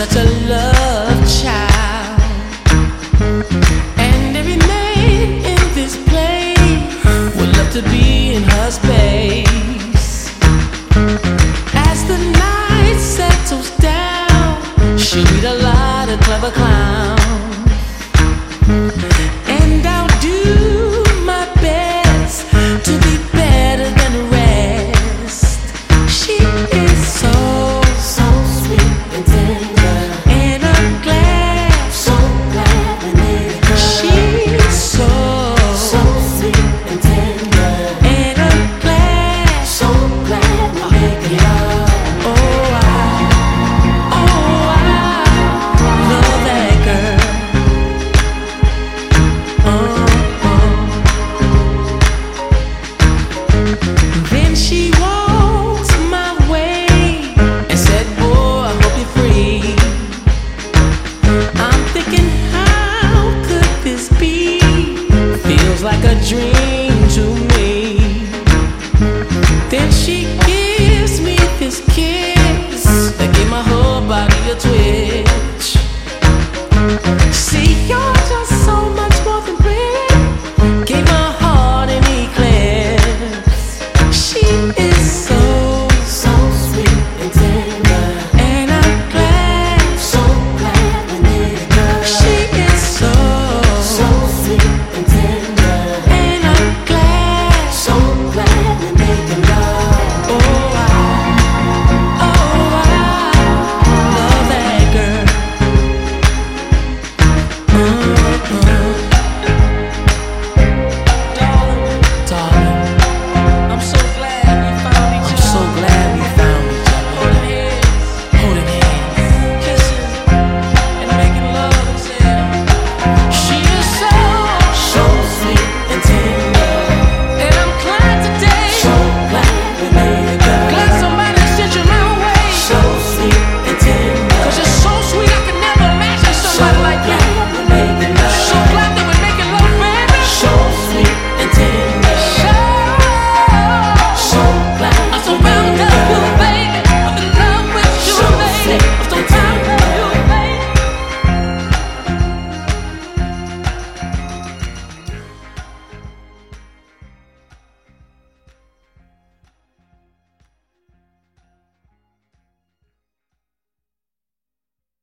such a love child, and every man in this place would love to be in her space. As the night settles down, she'll meet a lot of clever clowns, and I'll do my best to be better than the rest. She is so sweet and tender, and I'm glad, so glad we made her. She's so sweet and tender, and I'm glad, so glad we made her. Oh, I love that girl. Then she walked my way and said, boy, I hope you're free. I'm thinking, how could this be? Feels like a dream to me. Then she gives me this kiss.